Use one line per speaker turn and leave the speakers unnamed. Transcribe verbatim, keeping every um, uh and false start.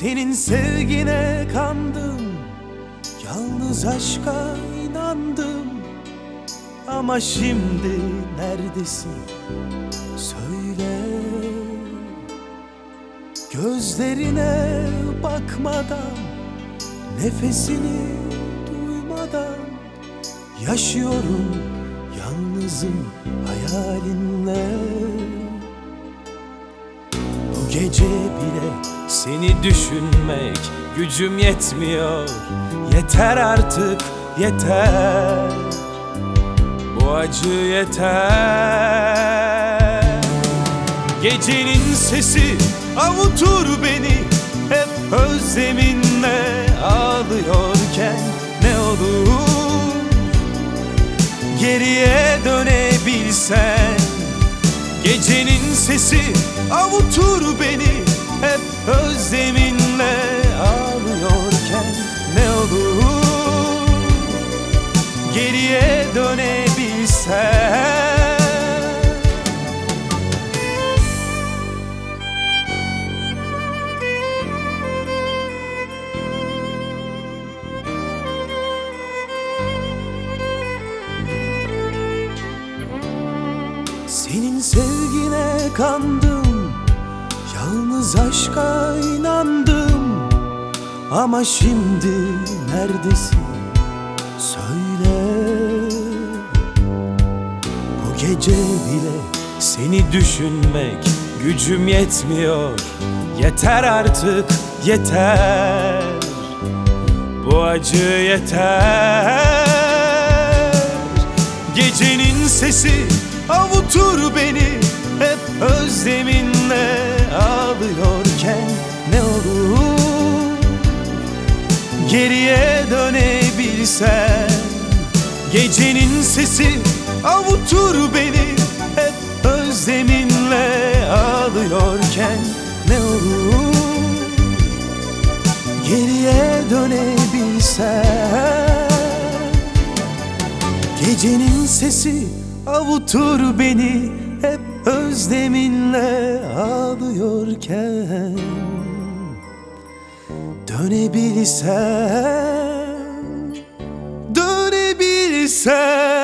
Senin sevgine kandım, yalnız aşka inandım. Ama şimdi neredesin? Söyle. Gözlerine bakmadan, nefesini duymadan yaşıyorum yalnızım hayalinle. Bu gece bile seni düşünmek gücüm yetmiyor. Yeter artık, yeter. Bu acı yeter. Gecenin sesi avutur beni, hep özleminle ağlıyorken. Ne olur geriye dönebilsen. Gecenin sesi avutur beni, hep özleminle ağlıyorken. Ne olur geriye dönebilsen. Senin sevgine kandım, yalnız aşka inandım. Ama şimdi neredesin? Söyle. Bu gece bile seni düşünmek gücüm yetmiyor. Yeter artık, yeter. Bu acı yeter. Gecenin sesi avutur beni, hep özleminle ağlıyorken. Ne olur geriye dönebilsen. Gecenin sesi avutur beni, hep özleminle ağlıyorken. Ne olur geriye dönebilsen. Gecenin sesi avutur beni, hep özleminle ağlıyorken. Dönebilsem, dönebilsem.